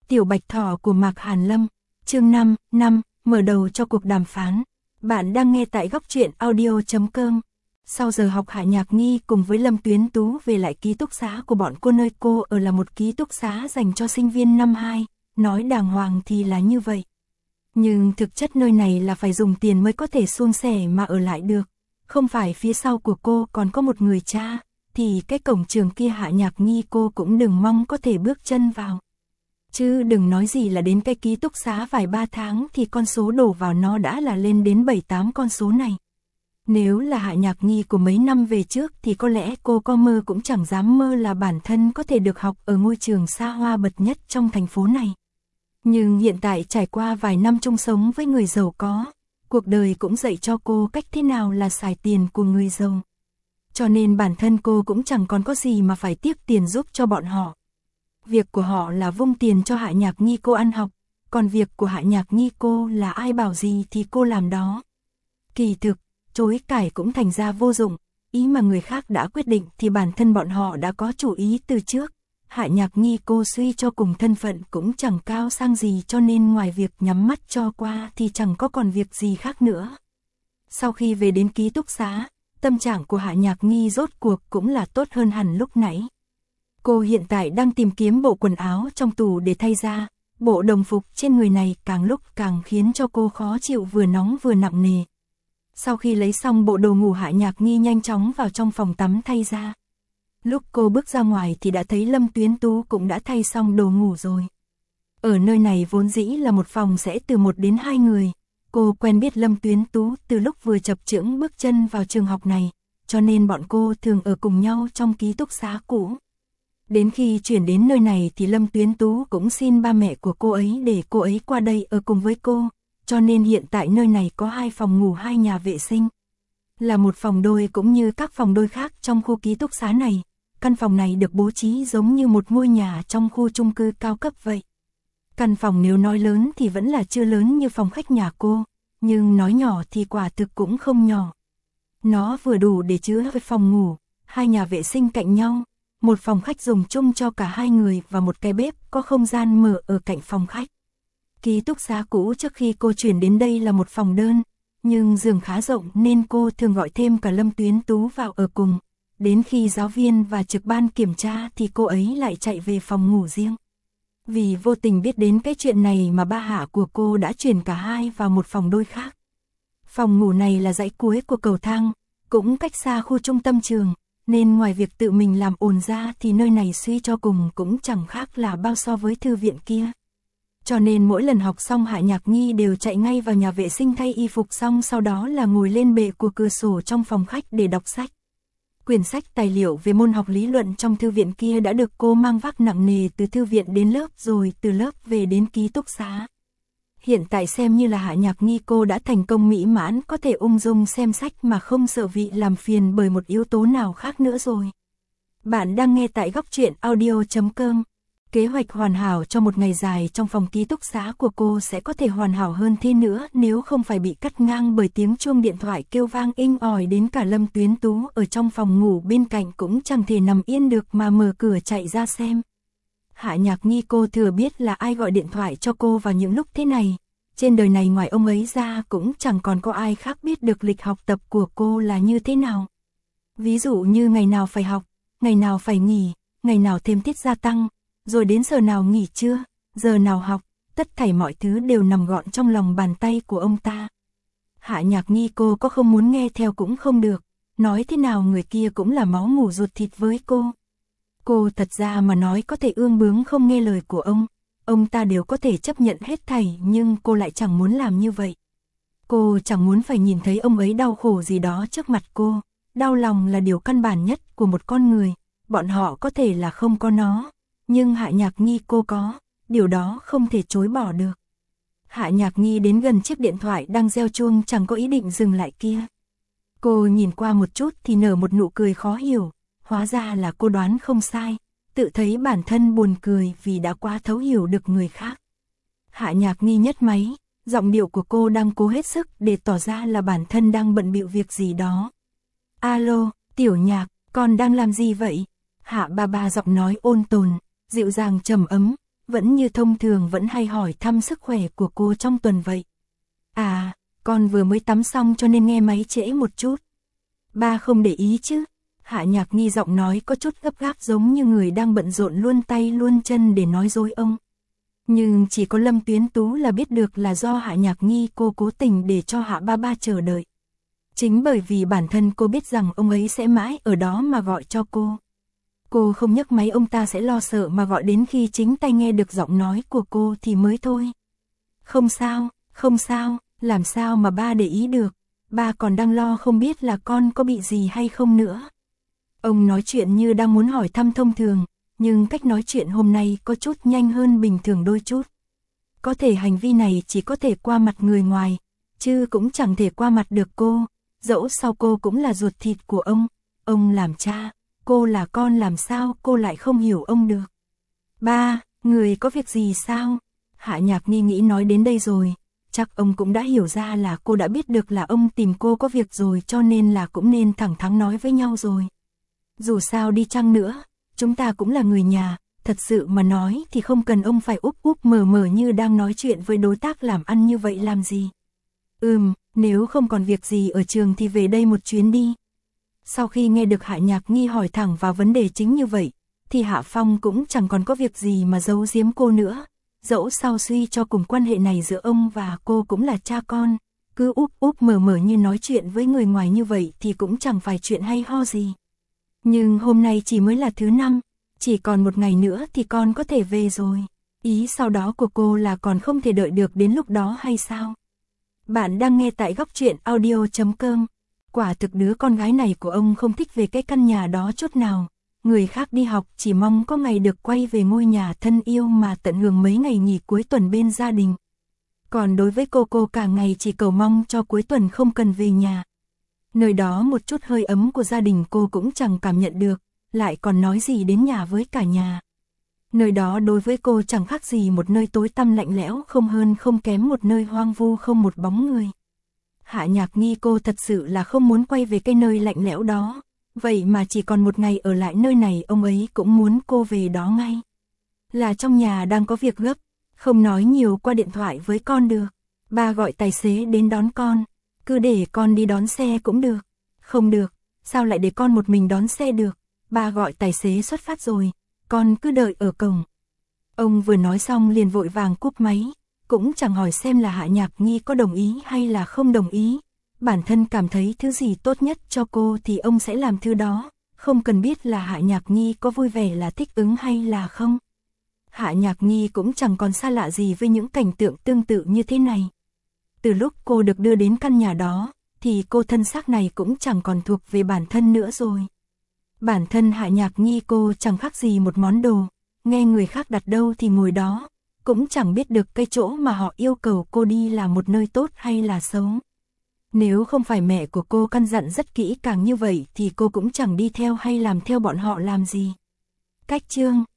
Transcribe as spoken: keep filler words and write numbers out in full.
Tiểu Bạch Thỏ của Mạc Hàn Lâm, chương năm, năm, mở đầu cho cuộc đàm phán. Bạn đang nghe tại góc truyện audio chấm com. Sau giờ học, Hạ Nhạc Nghi cùng với Lâm Tuyến Tú về lại ký túc xá của bọn cô, nơi cô ở là một ký túc xá dành cho sinh viên năm hai, nói đàng hoàng thì là như vậy. Nhưng thực chất nơi này là phải dùng tiền mới có thể suôn sẻ mà ở lại được. Không phải phía sau của cô còn có một người cha, thì cái cổng trường kia Hạ Nhạc Nghi cô cũng đừng mong có thể bước chân vào. Chứ đừng nói gì là đến cái ký túc xá vài ba tháng thì con số đổ vào nó đã là lên đến bảy tám con số này. Nếu là Hạ Nhạc Nghi của mấy năm về trước thì có lẽ cô có mơ cũng chẳng dám mơ là bản thân có thể được học ở ngôi trường xa hoa bậc nhất trong thành phố này. Nhưng hiện tại trải qua vài năm chung sống với người giàu có, cuộc đời cũng dạy cho cô cách thế nào là xài tiền của người giàu. Cho nên bản thân cô cũng chẳng còn có gì mà phải tiếp tiền giúp cho bọn họ. Việc của họ là vung tiền cho Hạ Nhạc Nghi cô ăn học, còn việc của Hạ Nhạc Nghi cô là ai bảo gì thì cô làm đó. Kỳ thực, chối cãi cũng thành ra vô dụng, ý mà người khác đã quyết định thì bản thân bọn họ đã có chủ ý từ trước. Hạ Nhạc Nghi cô suy cho cùng thân phận cũng chẳng cao sang gì, cho nên ngoài việc nhắm mắt cho qua thì chẳng có còn việc gì khác nữa. Sau khi về đến ký túc xá, tâm trạng của Hạ Nhạc Nghi rốt cuộc cũng là tốt hơn hẳn lúc nãy. Cô hiện tại đang tìm kiếm bộ quần áo trong tủ để thay ra, bộ đồng phục trên người này càng lúc càng khiến cho cô khó chịu, vừa nóng vừa nặng nề. Sau khi lấy xong bộ đồ ngủ, Hạ Nhạc Nghi nhanh chóng vào trong phòng tắm thay ra. Lúc cô bước ra ngoài thì đã thấy Lâm Tuyến Tú cũng đã thay xong đồ ngủ rồi. Ở nơi này vốn dĩ là một phòng sẽ từ một đến hai người. Cô quen biết Lâm Tuyến Tú từ lúc vừa chập chững bước chân vào trường học này, cho nên bọn cô thường ở cùng nhau trong ký túc xá cũ. Đến khi chuyển đến nơi này thì Lâm Tuyến Tú cũng xin ba mẹ của cô ấy để cô ấy qua đây ở cùng với cô, cho nên hiện tại nơi này có hai phòng ngủ, hai nhà vệ sinh. Là một phòng đôi cũng như các phòng đôi khác trong khu ký túc xá này. Căn phòng này được bố trí giống như một ngôi nhà trong khu chung cư cao cấp vậy. Căn phòng nếu nói lớn thì vẫn là chưa lớn như phòng khách nhà cô, nhưng nói nhỏ thì quả thực cũng không nhỏ. Nó vừa đủ để chứa với phòng ngủ, hai nhà vệ sinh cạnh nhau, một phòng khách dùng chung cho cả hai người và một cái bếp có không gian mở ở cạnh phòng khách. Ký túc xá cũ trước khi cô chuyển đến đây là một phòng đơn, nhưng giường khá rộng nên cô thường gọi thêm cả Lâm Tuyến Tú vào ở cùng. Đến khi giáo viên và trực ban kiểm tra thì cô ấy lại chạy về phòng ngủ riêng. Vì vô tình biết đến cái chuyện này mà ba Hạ của cô đã chuyển cả hai vào một phòng đôi khác. Phòng ngủ này là dãy cuối của cầu thang, cũng cách xa khu trung tâm trường, nên ngoài việc tự mình làm ồn ra thì nơi này suy cho cùng cũng chẳng khác là bao so với thư viện kia. Cho nên mỗi lần học xong Hạ Nhạc Nghi đều chạy ngay vào nhà vệ sinh thay y phục, xong sau đó là ngồi lên bệ của cửa sổ trong phòng khách để đọc sách. Quyển sách tài liệu về môn học lý luận trong thư viện kia đã được cô mang vác nặng nề từ thư viện đến lớp, rồi từ lớp về đến ký túc xá. Hiện tại xem như là Hạ Nhạc Nghi cô đã thành công mỹ mãn, có thể ung dung xem sách mà không sợ bị làm phiền bởi một yếu tố nào khác nữa rồi. Bạn đang nghe tại góc truyện audio chấm com. Kế hoạch hoàn hảo cho một ngày dài trong phòng ký túc xá của cô sẽ có thể hoàn hảo hơn thế nữa nếu không phải bị cắt ngang bởi tiếng chuông điện thoại kêu vang inh ỏi. Đến cả Lâm Tuyến Tú ở trong phòng ngủ bên cạnh cũng chẳng thể nằm yên được mà mở cửa chạy ra xem. Hạ Nhạc Nghi cô thừa biết là ai gọi điện thoại cho cô vào những lúc thế này. Trên đời này ngoài ông ấy ra cũng chẳng còn có ai khác biết được lịch học tập của cô là như thế nào. Ví dụ như ngày nào phải học, ngày nào phải nghỉ, ngày nào thêm tiết gia tăng, rồi đến giờ nào nghỉ trưa, giờ nào học, tất thảy mọi thứ đều nằm gọn trong lòng bàn tay của ông ta. Hạ Nhạc Nghi cô có không muốn nghe theo cũng không được, nói thế nào người kia cũng là máu mủ ruột thịt với cô. Cô thật ra mà nói có thể ương bướng không nghe lời của ông, ông ta đều có thể chấp nhận hết thảy, nhưng cô lại chẳng muốn làm như vậy. Cô chẳng muốn phải nhìn thấy ông ấy đau khổ gì đó trước mặt cô, đau lòng là điều căn bản nhất của một con người, bọn họ có thể là không có nó. Nhưng Hạ Nhạc Nghi cô có, điều đó không thể chối bỏ được. Hạ Nhạc Nghi đến gần chiếc điện thoại đang reo chuông chẳng có ý định dừng lại kia. Cô nhìn qua một chút thì nở một nụ cười khó hiểu, hóa ra là cô đoán không sai, tự thấy bản thân buồn cười vì đã quá thấu hiểu được người khác. Hạ Nhạc Nghi nhấc máy, giọng điệu của cô đang cố hết sức để tỏ ra là bản thân đang bận bịu việc gì đó. Alo, Tiểu Nhạc, con đang làm gì vậy? Hạ ba ba giọng nói ôn tồn, dịu dàng trầm ấm, vẫn như thông thường vẫn hay hỏi thăm sức khỏe của cô trong tuần vậy. À, con vừa mới tắm xong cho nên nghe máy trễ một chút. Ba không để ý chứ? Hạ Nhạc Nghi giọng nói có chút gấp gáp giống như người đang bận rộn luôn tay luôn chân để nói dối ông. Nhưng chỉ có Lâm Tuyến Tú là biết được là do Hạ Nhạc Nghi cô cố tình để cho Hạ Ba Ba chờ đợi. Chính bởi vì bản thân cô biết rằng ông ấy sẽ mãi ở đó mà gọi cho cô. Cô không nhấc máy ông ta sẽ lo sợ mà gọi đến khi chính tay nghe được giọng nói của cô thì mới thôi. Không sao, không sao, làm sao mà ba để ý được, ba còn đang lo không biết là con có bị gì hay không nữa. Ông nói chuyện như đang muốn hỏi thăm thông thường, nhưng cách nói chuyện hôm nay có chút nhanh hơn bình thường đôi chút. Có thể hành vi này chỉ có thể qua mặt người ngoài, chứ cũng chẳng thể qua mặt được cô, dẫu sao cô cũng là ruột thịt của ông, ông làm cha, cô là con làm sao cô lại không hiểu ông được. Ba, người có việc gì sao? Hạ Nhạc Nghi nghĩ nói đến đây rồi, chắc ông cũng đã hiểu ra là cô đã biết được là ông tìm cô có việc rồi cho nên là cũng nên thẳng thắn nói với nhau rồi. Dù sao đi chăng nữa, chúng ta cũng là người nhà, thật sự mà nói thì không cần ông phải úp úp mở mở như đang nói chuyện với đối tác làm ăn như vậy làm gì. Ừm, nếu không còn việc gì ở trường thì về đây một chuyến đi. Sau khi nghe được Hạ Nhạc Nghi hỏi thẳng vào vấn đề chính như vậy, thì Hạ Phong cũng chẳng còn có việc gì mà giấu giếm cô nữa. Dẫu sao suy cho cùng quan hệ này giữa ông và cô cũng là cha con, cứ úp úp mở mở như nói chuyện với người ngoài như vậy thì cũng chẳng phải chuyện hay ho gì. Nhưng hôm nay chỉ mới là thứ năm, chỉ còn một ngày nữa thì con có thể về rồi. Ý sau đó của cô là còn không thể đợi được đến lúc đó hay sao? Bạn đang nghe tại góc truyện audio chấm com. Quả thực đứa con gái này của ông không thích về cái căn nhà đó chút nào. Người khác đi học chỉ mong có ngày được quay về ngôi nhà thân yêu mà tận hưởng mấy ngày nghỉ cuối tuần bên gia đình. Còn đối với cô cô cả ngày chỉ cầu mong cho cuối tuần không cần về nhà. Nơi đó một chút hơi ấm của gia đình cô cũng chẳng cảm nhận được, lại còn nói gì đến nhà với cả nhà. Nơi đó đối với cô chẳng khác gì một nơi tối tăm lạnh lẽo không hơn không kém một nơi hoang vu không một bóng người. Hạ Nhạc Nghi cô thật sự là không muốn quay về cái nơi lạnh lẽo đó, vậy mà chỉ còn một ngày ở lại nơi này ông ấy cũng muốn cô về đó ngay. Là trong nhà đang có việc gấp, không nói nhiều qua điện thoại với con được, ba gọi tài xế đến đón con, cứ để con đi đón xe cũng được. Không được, sao lại để con một mình đón xe được, ba gọi tài xế xuất phát rồi, con cứ đợi ở cổng. Ông vừa nói xong liền vội vàng cúp máy, cũng chẳng hỏi xem là Hạ Nhạc Nghi có đồng ý hay là không đồng ý. Bản thân cảm thấy thứ gì tốt nhất cho cô thì ông sẽ làm thứ đó, không cần biết là Hạ Nhạc Nghi có vui vẻ là thích ứng hay là không. Hạ Nhạc Nghi cũng chẳng còn xa lạ gì với những cảnh tượng tương tự như thế này. Từ lúc cô được đưa đến căn nhà đó, thì cô thân xác này cũng chẳng còn thuộc về bản thân nữa rồi. Bản thân Hạ Nhạc Nghi cô chẳng khác gì một món đồ, nghe người khác đặt đâu thì ngồi đó, cũng chẳng biết được cái chỗ mà họ yêu cầu cô đi là một nơi tốt hay là xấu. Nếu không phải mẹ của cô căn dặn rất kỹ càng như vậy thì cô cũng chẳng đi theo hay làm theo bọn họ làm gì. Cách chương